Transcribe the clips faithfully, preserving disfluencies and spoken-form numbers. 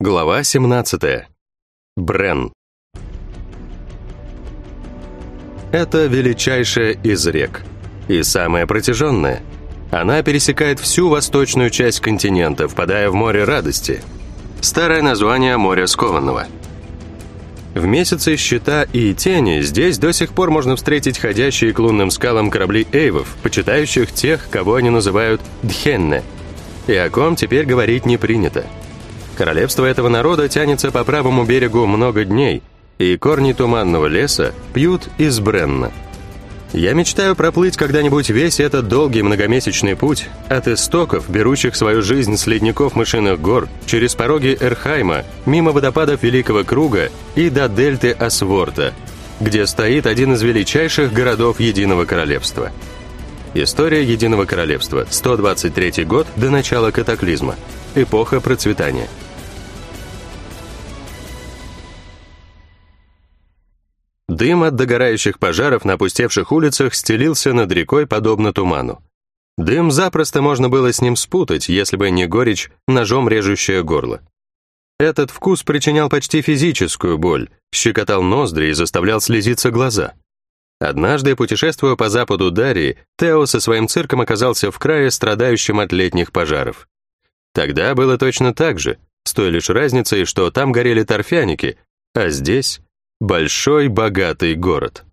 Глава семнадцатая. Брен. Это величайшая из рек. И самая протяженная. Она пересекает всю восточную часть континента, впадая в море радости. Старое название моря скованного. В месяце щита и тени здесь до сих пор можно встретить ходящие к лунным скалам корабли эйвов, почитающих тех, кого они называют Дхенне, и о ком теперь говорить не принято. Королевство этого народа тянется по правому берегу много дней, и корни туманного леса пьют из Бренна. Я мечтаю проплыть когда-нибудь весь этот долгий многомесячный путь от истоков, берущих свою жизнь с ледников мышиных гор, через пороги Эрхайма, мимо водопадов Великого Круга и до дельты Осворта, где стоит один из величайших городов Единого Королевства. История Единого Королевства, сто двадцать третий год до начала катаклизма, эпоха процветания. Дым от догорающих пожаров на опустевших улицах стелился над рекой подобно туману. Дым запросто можно было с ним спутать, если бы не горечь, ножом режущее горло. Этот вкус причинял почти физическую боль, щекотал ноздри и заставлял слезиться глаза. Однажды, путешествуя по западу Дарии, Тео со своим цирком оказался в крае, страдающем от летних пожаров. Тогда было точно так же, с той лишь разницей, что там горели торфяники, а здесь большой богатый город.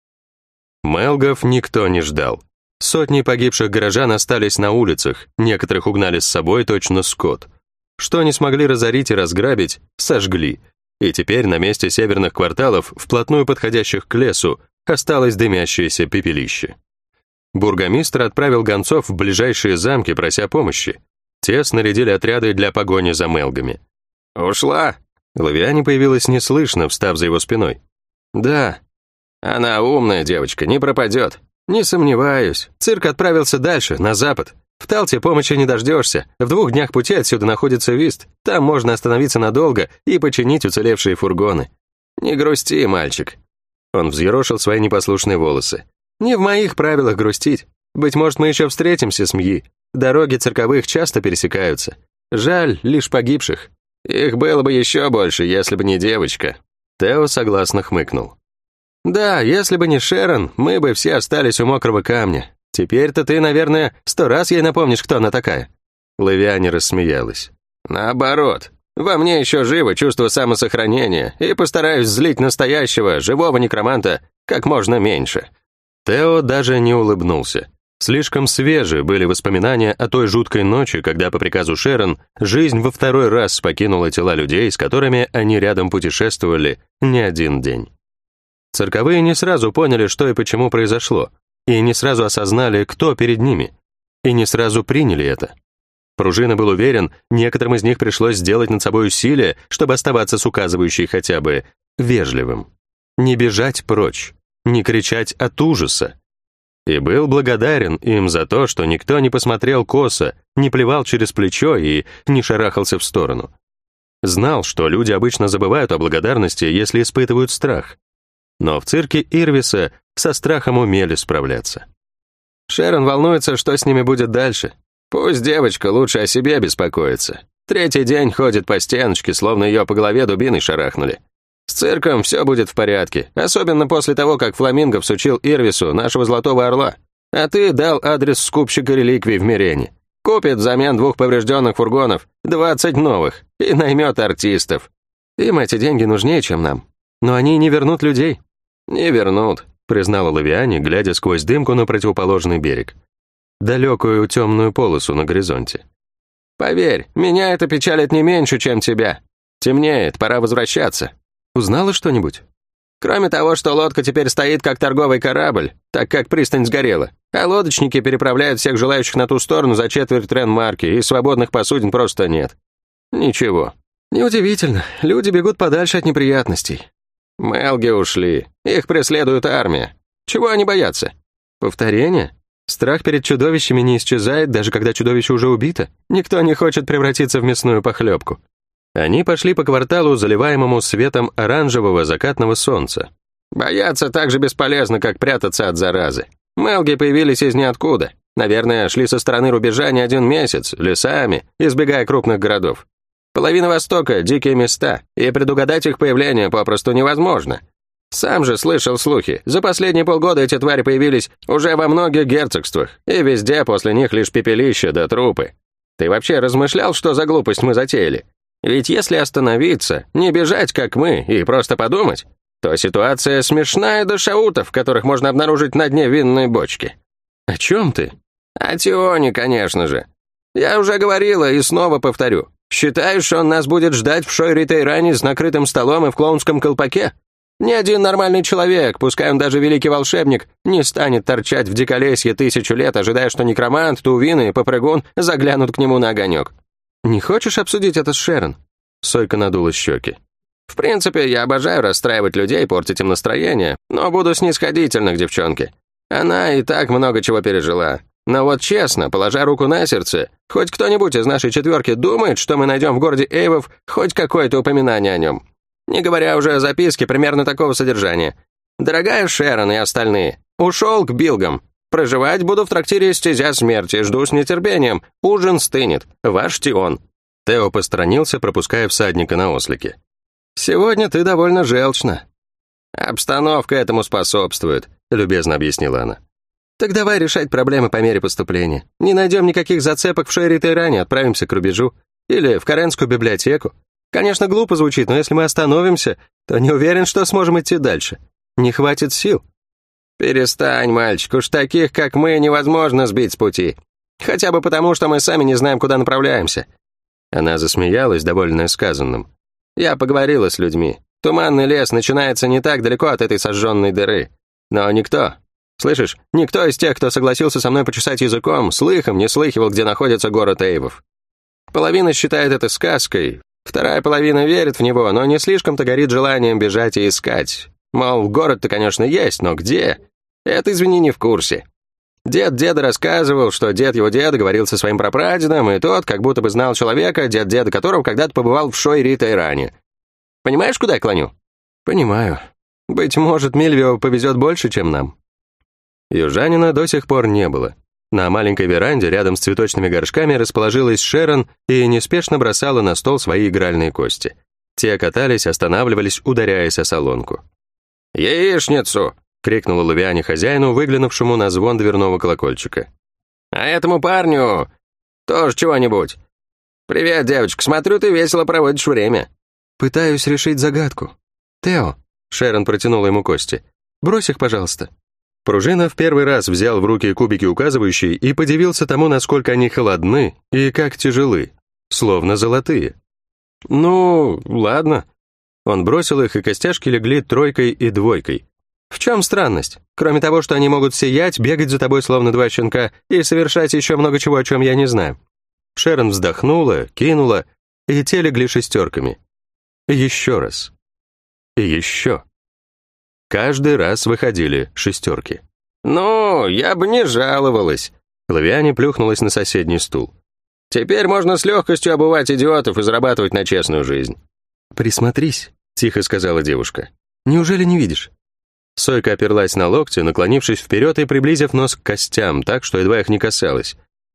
Мелгов никто не ждал. Сотни погибших горожан остались на улицах, некоторых угнали с собой точно скот. Что не смогли разорить и разграбить, сожгли. И теперь на месте северных кварталов, вплотную подходящих к лесу, осталось дымящееся пепелище. Бургомистр отправил гонцов в ближайшие замки, прося помощи. Те снарядили отряды для погони за Мелгами. «Ушла!» Лавиане появилась неслышно, встав за его спиной. «Да, она умная девочка, не пропадет. Не сомневаюсь. Цирк отправился дальше, на запад. В Талте помощи не дождешься. В двух днях пути отсюда находится Вист. Там можно остановиться надолго и починить уцелевшие фургоны. Не грусти, мальчик». Он взъерошил свои непослушные волосы. «Не в моих правилах грустить. Быть может, мы еще встретимся с Мьи. Дороги цирковых часто пересекаются. Жаль лишь погибших. Их было бы еще больше, если бы не девочка». Тео согласно хмыкнул. «Да, если бы не Шерон, мы бы все остались у мокрого камня. Теперь-то ты, наверное, сто раз ей напомнишь, кто она такая». Лавиане рассмеялась. «Наоборот, во мне еще живо чувство самосохранения, и постараюсь злить настоящего, живого некроманта как можно меньше». Тео даже не улыбнулся. Слишком свежи были воспоминания о той жуткой ночи, когда по приказу Шерон жизнь во второй раз покинула тела людей, с которыми они рядом путешествовали не один день. Цирковые не сразу поняли, что и почему произошло, и не сразу осознали, кто перед ними, и не сразу приняли это. Пружина был уверен, некоторым из них пришлось сделать над собой усилие, чтобы оставаться с указывающей хотя бы вежливым. Не бежать прочь, не кричать от ужаса. И был благодарен им за то, что никто не посмотрел косо, не плевал через плечо и не шарахался в сторону. Знал, что люди обычно забывают о благодарности, если испытывают страх. Но в цирке Ирвиса со страхом умели справляться. Шерон волнуется, что с ними будет дальше. Пусть девочка лучше о себе беспокоится. Третий день ходит по стеночке, словно ее по голове дубиной шарахнули. С цирком все будет в порядке, особенно после того, как Фламинго всучил Ирвису нашего Золотого Орла. А ты дал адрес скупщика реликвий в Мирене. Купит взамен двух поврежденных фургонов двадцать новых и наймет артистов. Им эти деньги нужнее, чем нам. Но они не вернут людей». «Не вернут», признала Лавиане, глядя сквозь дымку на противоположный берег. Далекую темную полосу на горизонте. «Поверь, меня это печалит не меньше, чем тебя. Темнеет, пора возвращаться». «Узнала что-нибудь?» «Кроме того, что лодка теперь стоит как торговый корабль, так как пристань сгорела, а лодочники переправляют всех желающих на ту сторону за четверть Рен-марки, и свободных посудин просто нет. Ничего». «Неудивительно, люди бегут подальше от неприятностей». «Мелги ушли, их преследует армия. Чего они боятся?» «Повторение? Страх перед чудовищами не исчезает, даже когда чудовище уже убито. Никто не хочет превратиться в мясную похлебку». Они пошли по кварталу, заливаемому светом оранжевого закатного солнца. «Бояться так же бесполезно, как прятаться от заразы. Мелги появились из ниоткуда. Наверное, шли со стороны рубежа не один месяц, лесами, избегая крупных городов. Половина Востока — дикие места, и предугадать их появление попросту невозможно. Сам же слышал слухи. За последние полгода эти твари появились уже во многих герцогствах, и везде после них лишь пепелища да трупы. Ты вообще размышлял, что за глупость мы затеяли? Ведь если остановиться, не бежать, как мы, и просто подумать, то ситуация смешная до шаутов, которых можно обнаружить на дне винной бочки. О чем ты? О Тионе, конечно же. Я уже говорила и снова повторю. Считаешь, что он нас будет ждать в Шойри-Тейране с накрытым столом и в клоунском колпаке? Ни один нормальный человек, пускай он даже великий волшебник, не станет торчать в диколесье тысячу лет, ожидая, что некромант, Тувин и Попрыгун заглянут к нему на огонек. Не хочешь обсудить это с Шерон? Сойка надула щеки. В принципе, я обожаю расстраивать людей, портить им настроение, но буду снисходительна к девчонке. Она и так много чего пережила. Но вот честно, положа руку на сердце, хоть кто-нибудь из нашей четверки думает, что мы найдем в городе Эйвов хоть какое-то упоминание о нем. Не говоря уже о записке примерно такого содержания. «Дорогая Шерон и остальные, ушел к Билгам. Проживать буду в трактире «Стезя смерти», жду с нетерпением. Ужин стынет. Ваш Тион». Тео посторонился, пропуская всадника на ослике. «Сегодня ты довольно желчна». «Обстановка этому способствует», — любезно объяснила она. «Так давай решать проблемы по мере поступления. Не найдем никаких зацепок в Шойри-Тейране, отправимся к рубежу. Или в Каренскую библиотеку. Конечно, глупо звучит, но если мы остановимся, то не уверен, что сможем идти дальше. Не хватит сил». «Перестань, мальчик, уж таких, как мы, невозможно сбить с пути. Хотя бы потому, что мы сами не знаем, куда направляемся». Она засмеялась, довольная сказанным. «Я поговорила с людьми. Туманный лес начинается не так далеко от этой сожженной дыры. Но никто, слышишь, никто из тех, кто согласился со мной почесать языком, слыхом не слыхивал, где находится город Эйвов. Половина считает это сказкой, вторая половина верит в него, но не слишком-то горит желанием бежать и искать. Мол, город-то, конечно, есть, но где? Это, извини, не в курсе. Дед деда рассказывал, что дед его деда говорил со своим прапрадедом, и тот как будто бы знал человека, дед деда которого когда-то побывал в Шойри-Тейране. Понимаешь, куда я клоню?» «Понимаю. Быть может, Мильвио повезет больше, чем нам». Южанина до сих пор не было. На маленькой веранде рядом с цветочными горшками расположилась Шерон и неспешно бросала на стол свои игральные кости. Те катались, останавливались, ударяясь о солонку. «Яичницу!» — крикнула Лавиане хозяину, выглянувшему на звон дверного колокольчика. «А этому парню тоже чего-нибудь. Привет, девочка, смотрю, ты весело проводишь время». «Пытаюсь решить загадку. Тео», — Шерон протянула ему кости, — «брось их, пожалуйста». Пружина в первый раз взял в руки кубики указывающие и подивился тому, насколько они холодны и как тяжелы, словно золотые. «Ну, ладно». Он бросил их, и костяшки легли тройкой и двойкой. «В чем странность? Кроме того, что они могут сиять, бегать за тобой, словно два щенка, и совершать еще много чего, о чем я не знаю». Шерон вздохнула, кинула, и те легли шестерками. Еще раз. И еще. Каждый раз выходили шестерки. «Ну, я бы не жаловалась». Лавиане плюхнулась на соседний стул. «Теперь можно с легкостью обувать идиотов и зарабатывать на честную жизнь». «Присмотрись», — тихо сказала девушка. «Неужели не видишь?» Сойка оперлась на локти, наклонившись вперед и приблизив нос к костям, так, что едва их не касалась.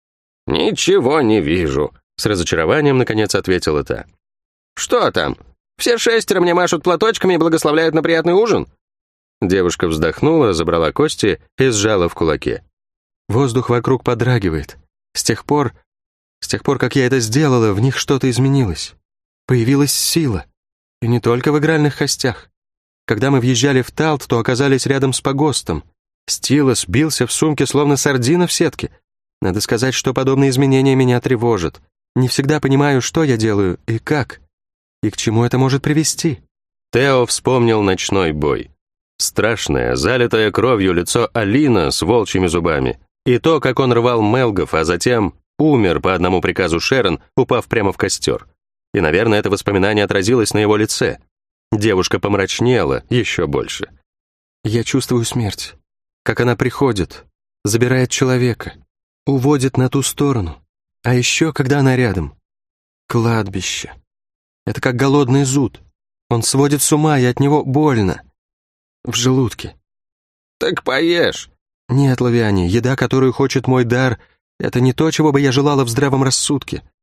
«Ничего не вижу», — с разочарованием, наконец, ответила та. «Что там? Все шестеро мне машут платочками и благословляют на приятный ужин?» Девушка вздохнула, забрала кости и сжала в кулаке. «Воздух вокруг подрагивает. С тех пор, с тех пор, как я это сделала, в них что-то изменилось. Появилась сила. И не только в игральных костях. Когда мы въезжали в Талт, то оказались рядом с погостом. Стилос бился в сумке, словно сардина в сетке. Надо сказать, что подобные изменения меня тревожат. Не всегда понимаю, что я делаю и как. И к чему это может привести?» Тео вспомнил ночной бой. Страшное, залитое кровью лицо Алина с волчьими зубами. И то, как он рвал Мелгов, а затем умер по одному приказу Шерон, упав прямо в костер. И, наверное, это воспоминание отразилось на его лице. Девушка помрачнела еще больше. «Я чувствую смерть. Как она приходит, забирает человека, уводит на ту сторону. А еще, когда она рядом. Кладбище. Это как голодный зуд. Он сводит с ума, и от него больно. В желудке». «Так поешь». «Нет, Лавиане, еда, которую хочет мой дар, это не то, чего бы я желала в здравом рассудке.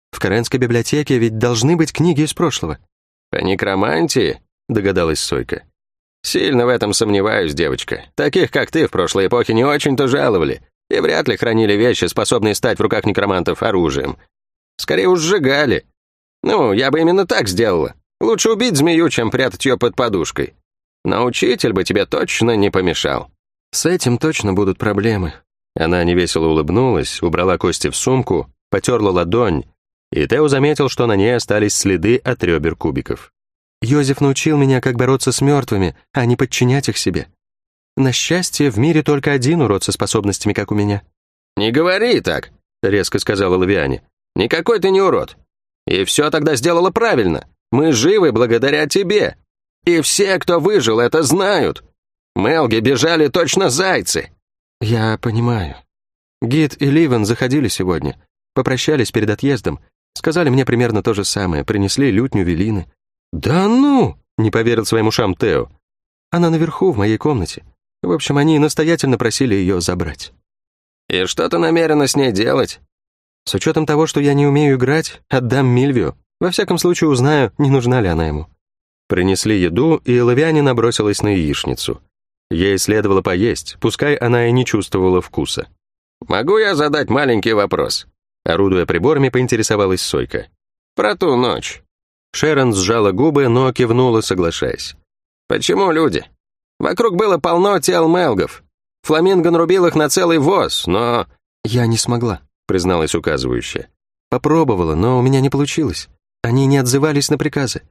В Каренской библиотеке ведь должны быть книги из прошлого». «По некромантии?» — догадалась Сойка. «Сильно в этом сомневаюсь, девочка. Таких, как ты, в прошлой эпохе не очень-то жаловали, и вряд ли хранили вещи, способные стать в руках некромантов оружием. Скорее уж сжигали. Ну, я бы именно так сделала. Лучше убить змею, чем прятать ее под подушкой. Но учитель бы тебе точно не помешал». «С этим точно будут проблемы». Она невесело улыбнулась, убрала кости в сумку, потерла ладонь, и Тео заметил, что на ней остались следы от ребер кубиков. «Йозеф научил меня, как бороться с мертвыми, а не подчинять их себе. На счастье, в мире только один урод со способностями, как у меня». «Не говори так», — резко сказала Лавиане. «Никакой ты не урод. И все тогда сделала правильно. Мы живы благодаря тебе. И все, кто выжил, это знают. Мелги бежали точно зайцы». «Я понимаю. Гид и Ливен заходили сегодня, попрощались перед отъездом, сказали мне примерно то же самое, принесли лютню Велины». «Да ну!» — не поверил своим ушам Тео. «Она наверху, в моей комнате. В общем, они настоятельно просили ее забрать». «И что ты намерена с ней делать?» «С учетом того, что я не умею играть, отдам Мильвию. Во всяком случае, узнаю, не нужна ли она ему». Принесли еду, и Лавиане набросилась на яичницу. Ей следовало поесть, пускай она и не чувствовала вкуса. «Могу я задать маленький вопрос?» Орудуя приборами, поинтересовалась Сойка. «Про ту ночь». Шерон сжала губы, но кивнула, соглашаясь. «Почему люди? Вокруг было полно тел мелгов. Фламинго нарубил их на целый воз, но...» «Я не смогла», — призналась указывающая. «Попробовала, но у меня не получилось. Они не отзывались на приказы».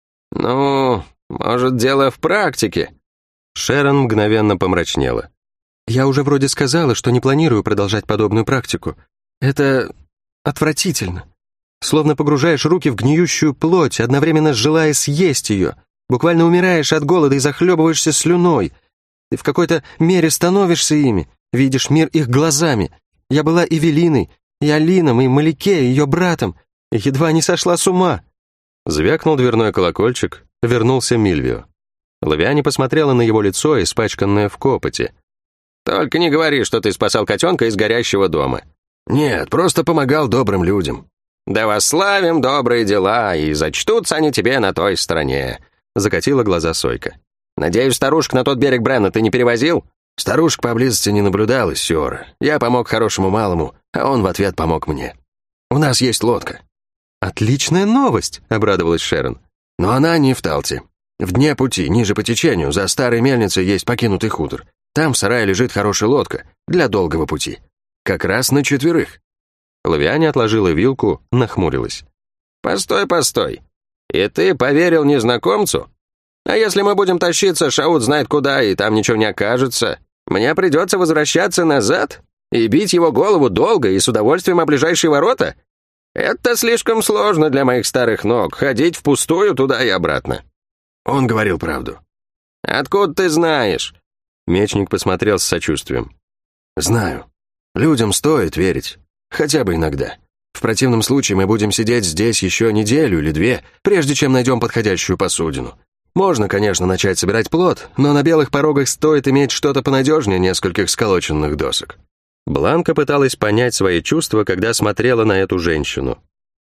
«Ну, может, дело в практике?» Шерон мгновенно помрачнела. «Я уже вроде сказала, что не планирую продолжать подобную практику. Это отвратительно. Словно погружаешь руки в гниющую плоть, одновременно желая съесть ее. Буквально умираешь от голода и захлебываешься слюной. Ты в какой-то мере становишься ими, видишь мир их глазами. Я была и Велиной, и Алином, и Малике, и ее братом, и едва не сошла с ума». Звякнул дверной колокольчик, вернулся Мильвио. Лавиане посмотрела на его лицо, испачканное в копоти. «Только не говори, что ты спасал котенка из горящего дома». «Нет, просто помогал добрым людям». «Да восславим добрые дела, и зачтутся они тебе на той стороне», — закатила глаза Сойка. «Надеюсь, старушек на тот берег Брена ты не перевозил?» «Старушек поблизости не наблюдалось, Сиора. Я помог хорошему малому, а он в ответ помог мне. У нас есть лодка». «Отличная новость», — обрадовалась Шерон. «Но она не в Талте. В дне пути, ниже по течению, за старой мельницей есть покинутый хутор. Там в сарае лежит хорошая лодка для долгого пути. Как раз на четверых». Лавиане отложила вилку, нахмурилась. «Постой, постой. И ты поверил незнакомцу? А если мы будем тащиться, Шаут знает куда, и там ничего не окажется? Мне придется возвращаться назад и бить его голову долго и с удовольствием о ближайшие ворота? Это слишком сложно для моих старых ног, ходить впустую туда и обратно». Он говорил правду. «Откуда ты знаешь?» Мечник посмотрел с сочувствием. «Знаю. Людям стоит верить. Хотя бы иногда. В противном случае мы будем сидеть здесь еще неделю или две, прежде чем найдем подходящую посудину. Можно, конечно, начать собирать плод, но на белых порогах стоит иметь что-то понадежнее нескольких сколоченных досок». Бланка пыталась понять свои чувства, когда смотрела на эту женщину.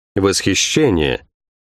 Восхищение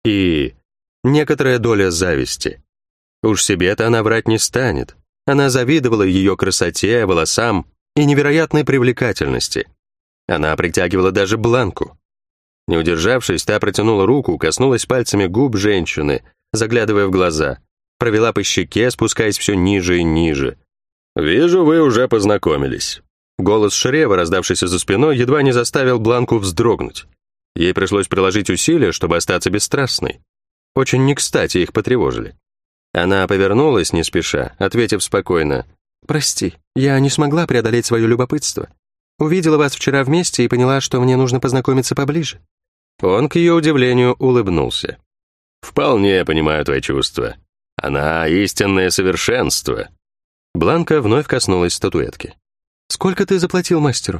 и некоторая доля зависти. Уж себе-то она врать не станет. Она завидовала ее красоте, волосам и невероятной привлекательности. Она притягивала даже Бланку. Не удержавшись, та протянула руку, коснулась пальцами губ женщины, заглядывая в глаза, провела по щеке, спускаясь все ниже и ниже. «Вижу, вы уже познакомились». Голос Шрева, раздавшийся за спиной, едва не заставил Бланку вздрогнуть. Ей пришлось приложить усилия, чтобы остаться бесстрастной. Очень не кстати их потревожили. Она повернулась не спеша, ответив спокойно. «Прости, я не смогла преодолеть свое любопытство. Увидела вас вчера вместе и поняла, что мне нужно познакомиться поближе». Он, к ее удивлению, улыбнулся. «Вполне понимаю твои чувства. Она истинное совершенство». Бланка вновь коснулась статуэтки. «Сколько ты заплатил мастеру?»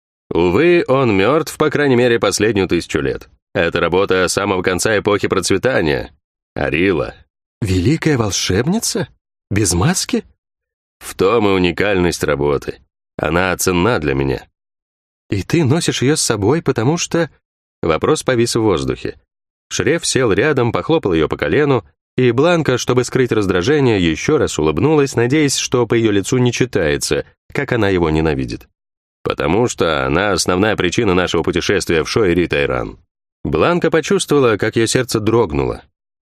«Увы, он мертв, по крайней мере, последнюю тысячу лет. Это работа самого конца эпохи процветания. Арила». «Великая волшебница? Без маски?» «В том и уникальность работы. Она ценна для меня». «И ты носишь ее с собой, потому что...» Вопрос повис в воздухе. Шреф сел рядом, похлопал ее по колену, и Бланка, чтобы скрыть раздражение, еще раз улыбнулась, надеясь, что по ее лицу не читается, как она его ненавидит. «Потому что она основная причина нашего путешествия в Шойри-Тайран». Бланка почувствовала, как ее сердце дрогнуло.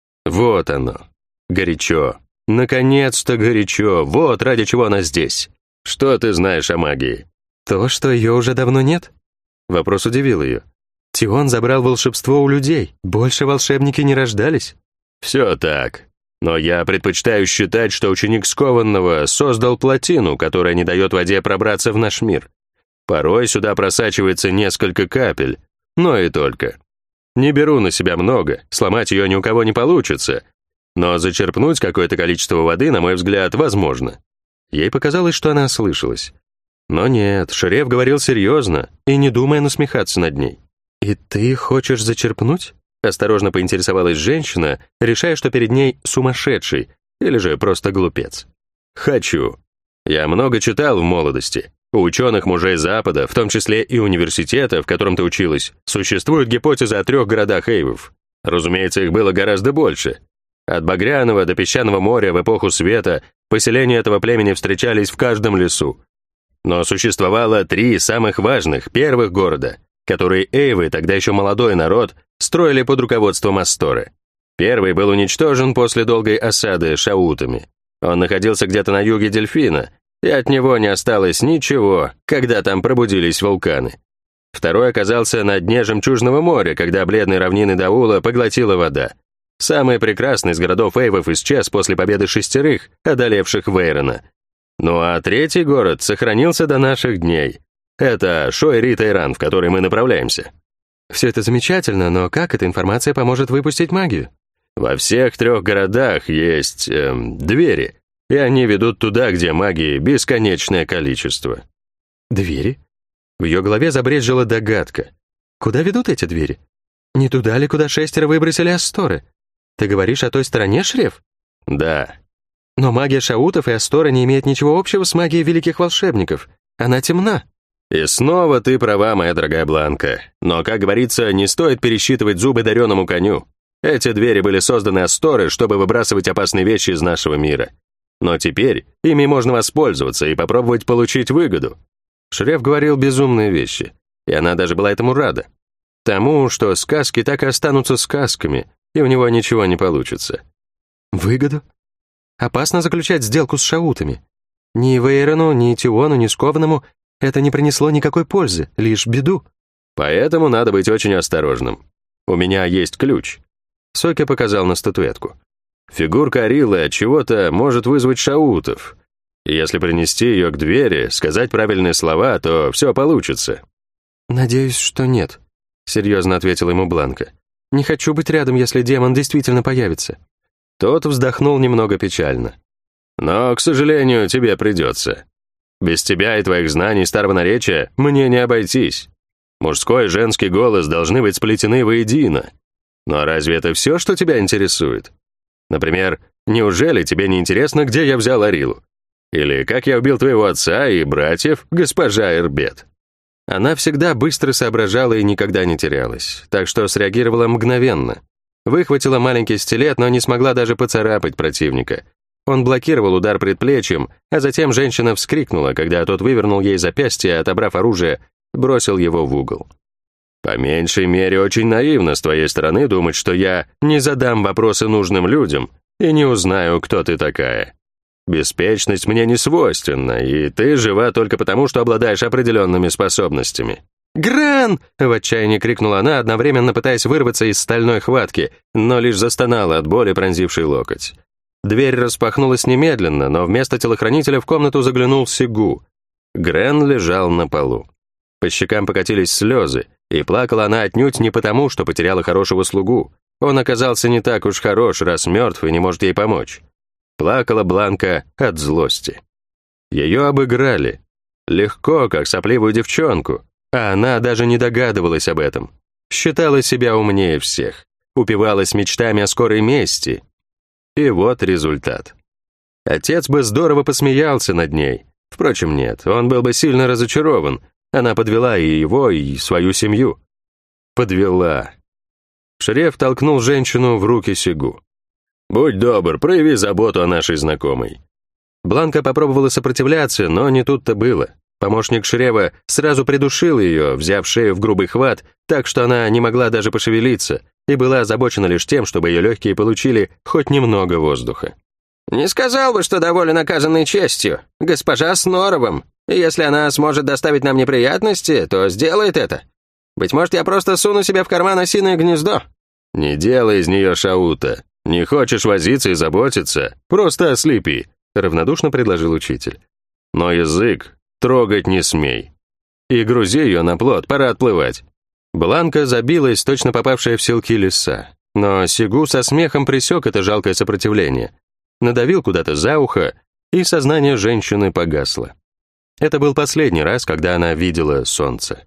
Вот оно. Горячо. Наконец-то горячо. Вот ради чего она здесь. Что ты знаешь о магии? То, что ее уже давно нет? Вопрос удивил ее. Тион забрал волшебство у людей. Больше волшебники не рождались. Все так. Но я предпочитаю считать, что ученик Скованного создал плотину, которая не дает воде пробраться в наш мир. Порой сюда просачивается несколько капель, но и только. Не беру на себя много, сломать ее ни у кого не получится, но зачерпнуть какое-то количество воды, на мой взгляд, возможно. Ей показалось, что она ослышалась. Но нет, Шреф говорил серьезно и не думая насмехаться над ней. «И ты хочешь зачерпнуть?» Осторожно поинтересовалась женщина, решая, что перед ней сумасшедший или же просто глупец. «Хочу. Я много читал в молодости. У ученых мужей Запада, в том числе и университета, в котором ты училась, существует гипотеза о трех городах эйвов. Разумеется, их было гораздо больше. От Багряного до Песчаного моря в эпоху света поселения этого племени встречались в каждом лесу. Но существовало три самых важных, первых города, которые эйвы, тогда еще молодой народ, строили под руководством Асторы. Первый был уничтожен после долгой осады шаутами. Он находился где-то на юге Дельфина, и от него не осталось ничего, когда там пробудились вулканы. Второй оказался на дне Жемчужного моря, когда бледные равнины Даула поглотила вода. Самый прекрасный из городов эйвов исчез после победы шестерых, одолевших Вейрона. Ну а третий город сохранился до наших дней. Это Шойри-Тайран, в который мы направляемся. Все это замечательно, но как эта информация поможет выпустить магию? Во всех трех городах есть эм, двери, и они ведут туда, где магии бесконечное количество. Двери? В ее голове забрезжила догадка. Куда ведут эти двери? Не туда ли, куда шестеро выбросили Асторы? Ты говоришь о той стороне, Шреф? Да. Но магия шаутов и Асторы не имеет ничего общего с магией великих волшебников. Она темна. И снова ты права, моя дорогая Бланка. Но, как говорится, не стоит пересчитывать зубы дареному коню. Эти двери были созданы Асторы, чтобы выбрасывать опасные вещи из нашего мира. Но теперь ими можно воспользоваться и попробовать получить выгоду. Шреф говорил безумные вещи, и она даже была этому рада. Тому, что сказки так и останутся сказками, и у него ничего не получится. Выгоду? Опасно заключать сделку с шаутами. Ни Вейрону, ни Тиону, ни Скованному это не принесло никакой пользы, лишь беду. Поэтому надо быть очень осторожным. У меня есть ключ. Соки показал на статуэтку. Фигурка Арилы от чего-то может вызвать шаутов. И если принести ее к двери, сказать правильные слова, то все получится. «Надеюсь, что нет», — серьезно ответила ему Бланка. «Не хочу быть рядом, если демон действительно появится». Тот вздохнул немного печально. «Но, к сожалению, тебе придется. Без тебя и твоих знаний старого наречия мне не обойтись. Мужской и женский голос должны быть сплетены воедино. Но разве это все, что тебя интересует? Например, неужели тебе не интересно, где я взял Арилу? Или как я убил твоего отца и братьев, госпожа Эрбет?» Она всегда быстро соображала и никогда не терялась, так что среагировала мгновенно. Выхватила маленький стилет, но не смогла даже поцарапать противника. Он блокировал удар предплечьем, а затем женщина вскрикнула, когда тот вывернул ей запястье, отобрав оружие, бросил его в угол. «По меньшей мере, очень наивно с твоей стороны думать, что я не задам вопросы нужным людям и не узнаю, кто ты такая. Беспечность мне не свойственна, и ты жива только потому, что обладаешь определенными способностями». «Гран!» — в отчаянии крикнула она, одновременно пытаясь вырваться из стальной хватки, но лишь застонала от боли, пронзившей локоть. Дверь распахнулась немедленно, но вместо телохранителя в комнату заглянул Сигу. Грен лежал на полу. По щекам покатились слезы, и плакала она отнюдь не потому, что потеряла хорошего слугу. Он оказался не так уж хорош, раз мертв и не может ей помочь. Плакала Бланка от злости. Ее обыграли. Легко, как сопливую девчонку. А она даже не догадывалась об этом. Считала себя умнее всех. Упивалась мечтами о скорой мести. И вот результат. Отец бы здорово посмеялся над ней. Впрочем, нет, он был бы сильно разочарован. Она подвела и его, и свою семью. подвела. Шреф толкнул женщину в руки Сигу. «Будь добр, прояви заботу о нашей знакомой». Бланка попробовала сопротивляться, но не тут-то было. Помощник Шрева сразу придушил ее, взяв шею в грубый хват, так что она не могла даже пошевелиться, и была озабочена лишь тем, чтобы ее легкие получили хоть немного воздуха. «Не сказал бы, что доволен оказанной честью. Госпожа с Норовым. Если она сможет доставить нам неприятности, то сделает это. Быть может, я просто суну себе в карман осиное гнездо». «Не делай из нее шаута. Не хочешь возиться и заботиться? Просто ослепи», — равнодушно предложил учитель. «Но язык трогать не смей. И грузи ее на плот, пора отплывать». Бланка забилась, точно попавшая в селки лиса. Но Сигу со смехом пресек это жалкое сопротивление. Надавил куда-то за ухо, и сознание женщины погасло. Это был последний раз, когда она видела солнце.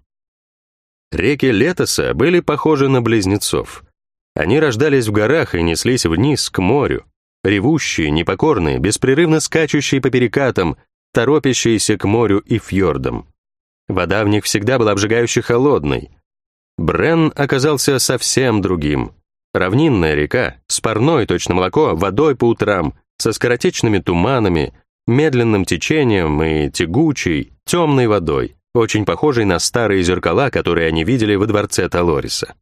Реки Летоса были похожи на близнецов. Они рождались в горах и неслись вниз, к морю. Ревущие, непокорные, беспрерывно скачущие по перекатам, торопящиеся к морю и фьордам. Вода в них всегда была обжигающе холодной. Бренн оказался совсем другим. Равнинная река, с парной, точно молоко, водой по утрам, со скоротечными туманами, медленным течением и тягучей, темной водой, очень похожей на старые зеркала, которые они видели во дворце Талориса.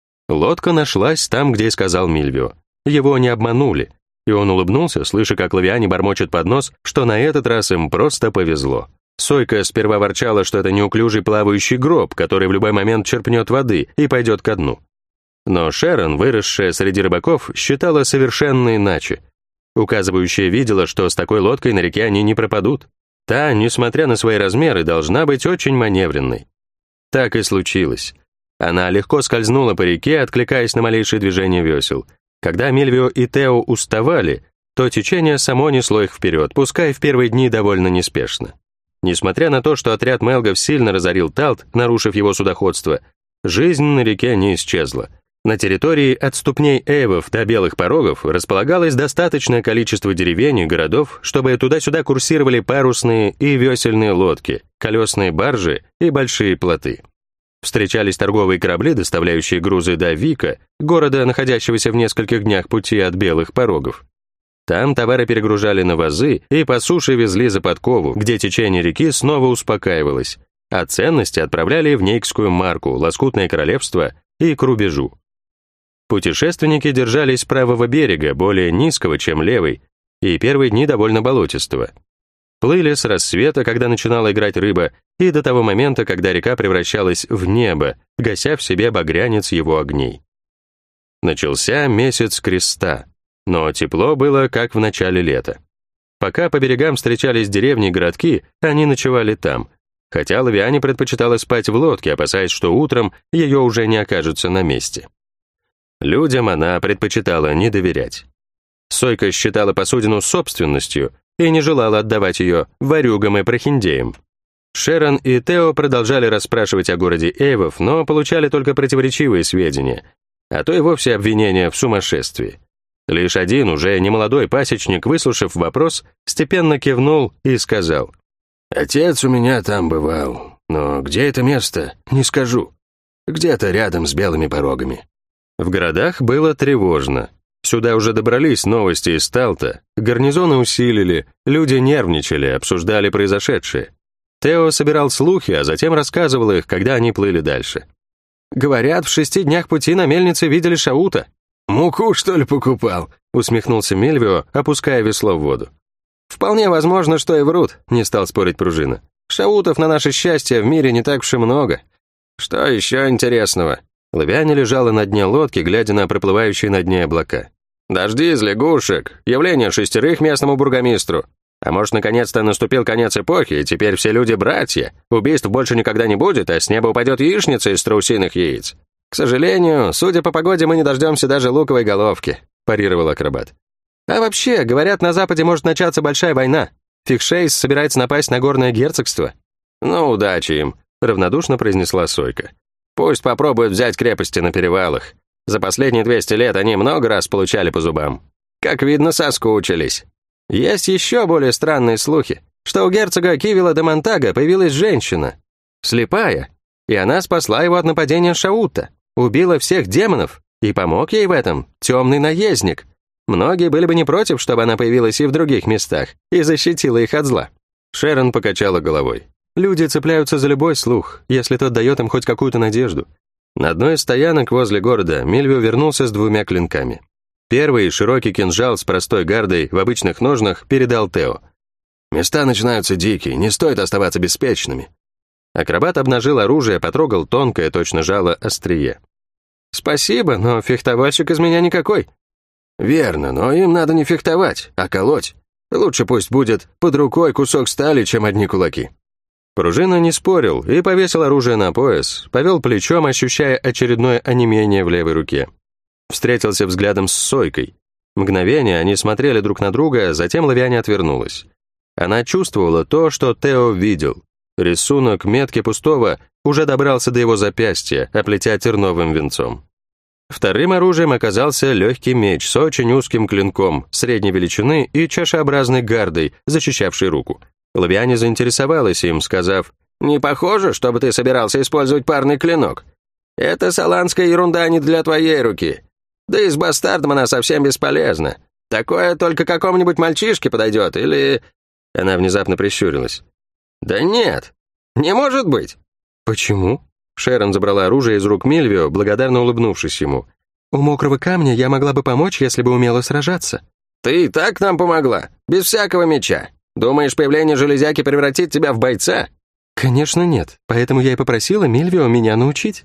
Лодка нашлась там, где и сказал Мильвио. Его не обманули, и он улыбнулся, слыша, как лавиане бормочет под нос, что на этот раз им просто повезло. Сойка сперва ворчала, что это неуклюжий плавающий гроб, который в любой момент черпнет воды и пойдет ко дну. Но Шерон, выросшая среди рыбаков, считала совершенно иначе. Указывающая видела, что с такой лодкой на реке они не пропадут. Та, несмотря на свои размеры, должна быть очень маневренной. Так и случилось. Она легко скользнула по реке, откликаясь на малейшие движения весел. Когда Мильвио и Тео уставали, то течение само несло их вперед, пускай в первые дни довольно неспешно. Несмотря на то, что отряд Мелгов сильно разорил Талт, нарушив его судоходство, жизнь на реке не исчезла. На территории от ступней Эйвов до Белых Порогов располагалось достаточное количество деревень и городов, чтобы туда-сюда курсировали парусные и весельные лодки, колесные баржи и большие плоты. Встречались торговые корабли, доставляющие грузы до Вика, города, находящегося в нескольких днях пути от Белых Порогов. Там товары перегружали на вазы и по суше везли за подкову, где течение реки снова успокаивалось, а ценности отправляли в Нейкскую марку, Лоскутное королевство и к рубежу. Путешественники держались правого берега, более низкого, чем левый, и первые дни довольно болотистого. Плыли с рассвета, когда начинала играть рыба, и до того момента, когда река превращалась в небо, гася в себе багрянец его огней. Начался месяц креста, но тепло было, как в начале лета. Пока по берегам встречались деревни и городки, они ночевали там, хотя Лавиане предпочитала спать в лодке, опасаясь, что утром ее уже не окажется на месте. Людям она предпочитала не доверять. Сойка считала посудину собственностью и не желала отдавать ее ворюгам и прохиндеям. Шерон и Тео продолжали расспрашивать о городе Эйвов, но получали только противоречивые сведения, а то и вовсе обвинения в сумасшествии. Лишь один, уже немолодой пасечник, выслушав вопрос, степенно кивнул и сказал: «Отец у меня там бывал, но где это место, не скажу. Где-то рядом с Белыми Порогами». В городах было тревожно. Сюда уже добрались новости из Талта, гарнизоны усилили, люди нервничали, обсуждали произошедшее. Тео собирал слухи, а затем рассказывал их, когда они плыли дальше. «Говорят, в шести днях пути на мельнице видели Шаута». «Муку, что ли, покупал?» — усмехнулся Мильвио, опуская весло в воду. «Вполне возможно, что и врут», — не стал спорить Пружина. «Шаутов, на наше счастье, в мире не так уж и много». «Что еще интересного?» Лавиане лежала на дне лодки, глядя на проплывающие над ней облака. «Дожди из лягушек, явление шестерых местному бургомистру. А может, наконец-то наступил конец эпохи, и теперь все люди братья, убийств больше никогда не будет, а с неба упадет яичница из страусиных яиц. К сожалению, судя по погоде, мы не дождемся даже луковой головки», — парировал акробат. «А вообще, говорят, на Западе может начаться большая война. Фикшейс собирается напасть на горное герцогство». «Ну, удачи им», — равнодушно произнесла Сойка. «Пусть попробуют взять крепости на перевалах. За последние двести лет они много раз получали по зубам. Как видно, соскучились. Есть еще более странные слухи, что у герцога Кивила де Монтаго появилась женщина, слепая, и она спасла его от нападения Шаута. Убила всех демонов, и помог ей в этом темный наездник. Многие были бы не против, чтобы она появилась и в других местах, и защитила их от зла». Шерон покачала головой. Люди цепляются за любой слух, если тот дает им хоть какую-то надежду. На одной из стоянок возле города Мильвио вернулся с двумя клинками. Первый, широкий кинжал с простой гардой в обычных ножнах, передал Тео. «Места начинаются дикие, не стоит оставаться беспечными». Акробат обнажил оружие, потрогал тонкое, точно жало, острие. «Спасибо, но фехтовальщик из меня никакой». «Верно, но им надо не фехтовать, а колоть. Лучше пусть будет под рукой кусок стали, чем одни кулаки». Пружина не спорил и повесил оружие на пояс, повел плечом, ощущая очередное онемение в левой руке. Встретился взглядом с Сойкой. Мгновение они смотрели друг на друга, затем Лавиане отвернулась. Она чувствовала то, что Тео видел. Рисунок метки пустого уже добрался до его запястья, оплетя терновым венцом. Вторым оружием оказался легкий меч с очень узким клинком, средней величины и чашеобразной гардой, защищавшей руку. Лавиане заинтересовалась им, сказав: «Не похоже, чтобы ты собирался использовать парный клинок. Это саланская ерунда не для твоей руки. Да и с бастардом она совсем бесполезна. Такое только какому-нибудь мальчишке подойдет, или...» Она внезапно прищурилась. «Да нет, не может быть». «Почему?» Шерон забрала оружие из рук Мильвио, благодарно улыбнувшись ему. «У мокрого камня я могла бы помочь, если бы умела сражаться». «Ты и так нам помогла, без всякого меча. Думаешь, появление железяки превратит тебя в бойца?» «Конечно нет, поэтому я и попросила Мильвио меня научить».